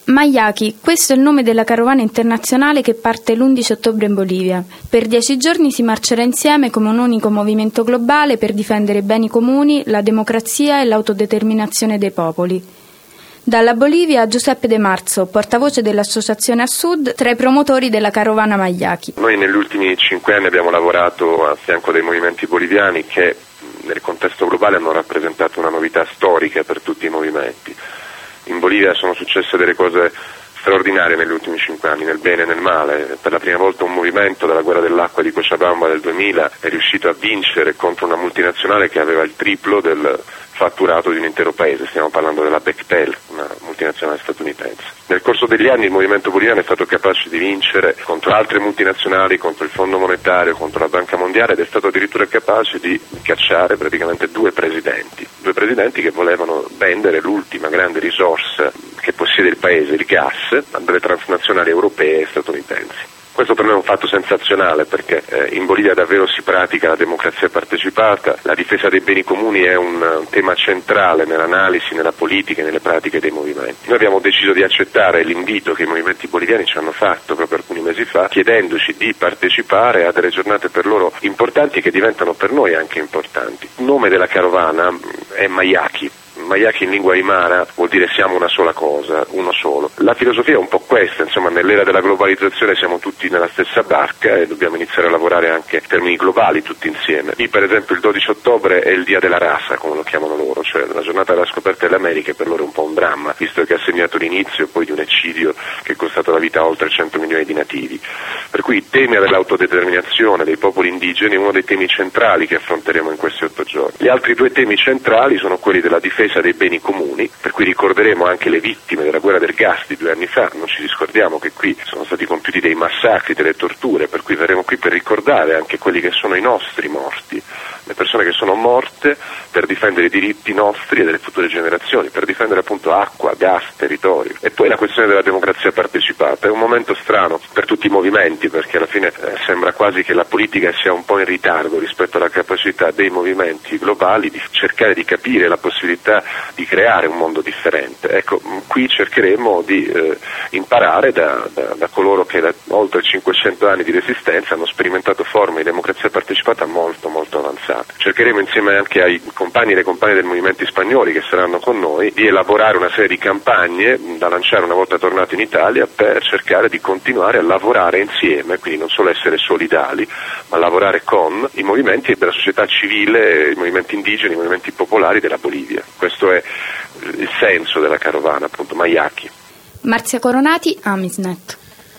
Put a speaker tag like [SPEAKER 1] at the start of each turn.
[SPEAKER 1] Mayaki, questo è il nome della carovana internazionale che parte l'11 ottobre in Bolivia. Per 10 giorni si marcerà insieme come un unico movimento globale per difendere i beni comuni, la democrazia e l'autodeterminazione dei popoli. Dalla Bolivia Giuseppe De Marzo, portavoce dell'Associazione a Sud, tra i promotori della carovana Mayaki.
[SPEAKER 2] Noi negli ultimi 5 anni abbiamo lavorato a fianco dei movimenti boliviani che nel contesto globale hanno rappresentato una novità storica per tutti i movimenti. In Bolivia sono successe delle cose straordinarie negli ultimi 5 anni, nel bene e nel male. Per la prima volta un movimento della guerra dell'acqua di Cochabamba del 2000 è riuscito a vincere contro una multinazionale che aveva il triplo del fatturato di un intero paese. Stiamo parlando della Bechtel, una multinazionale statunitense. Nel corso degli anni il movimento boliviano è stato capace di vincere contro altre multinazionali, contro il Fondo Monetario, contro la Banca Mondiale, ed è stato addirittura capace di cacciare praticamente due presidenti che volevano vendere l'ultima grande risorsa che possiede il paese, il gas, a delle transnazionali europee e statunitensi. Questo per me è un fatto sensazionale perché in Bolivia davvero si pratica la democrazia partecipata, la difesa dei beni comuni è un tema centrale nell'analisi, nella politica e nelle pratiche dei movimenti. Noi abbiamo deciso di accettare l'invito che i movimenti boliviani ci hanno fatto proprio alcuni mesi fa, chiedendoci di partecipare a delle giornate per loro importanti che diventano per noi anche importanti. Il nome della carovana è Mayaki. Mayaki in lingua aymara vuol dire siamo una sola cosa, uno solo. La filosofia è un po' questa, insomma, nell'era della globalizzazione siamo tutti nella stessa barca e dobbiamo iniziare a lavorare anche in termini globali tutti insieme. Qui per esempio il 12 ottobre è il dia della raza, come lo chiamano loro, cioè la giornata della scoperta delle Americhe. Per loro è un po' un dramma, visto che ha segnato l'inizio poi di un eccidio che è costato la vita a oltre 100 milioni di nativi. Per cui i temi dell'autodeterminazione dei popoli indigeni è uno dei temi centrali che affronteremo in questi 8 giorni. Gli altri 2 temi centrali sono quelli della difesa dei beni comuni, per cui ricorderemo anche le vittime della guerra del gas di 2 anni fa. Non ci discordiamo che qui sono stati compiuti dei massacri, delle torture, per cui verremo qui per ricordare anche quelli che sono i nostri morti, le persone che sono morte per difendere i diritti nostri e delle future generazioni, per difendere appunto acqua, gas, territorio. E poi la questione della democrazia partecipata. È un momento strano per tutti i movimenti perché alla fine sembra quasi che la politica sia un po' in ritardo rispetto alla capacità dei movimenti globali di cercare di capire la possibilità di creare un mondo differente. Ecco, qui cercheremo di imparare da coloro che da oltre 500 anni di resistenza hanno sperimentato forme di democrazia partecipata molto molto avanzate. Cercheremo insieme anche ai compagni e alle compagne del movimento spagnoli che saranno con noi di elaborare una serie di campagne da lanciare una volta tornati in Italia per cercare di continuare a lavorare insieme, quindi non solo essere solidali, ma lavorare con i movimenti della società civile, i movimenti indigeni, i movimenti popolari della Bolivia. Questo è il senso della carovana, appunto, Mayaki.
[SPEAKER 1] Marzia Coronati, Amisnet.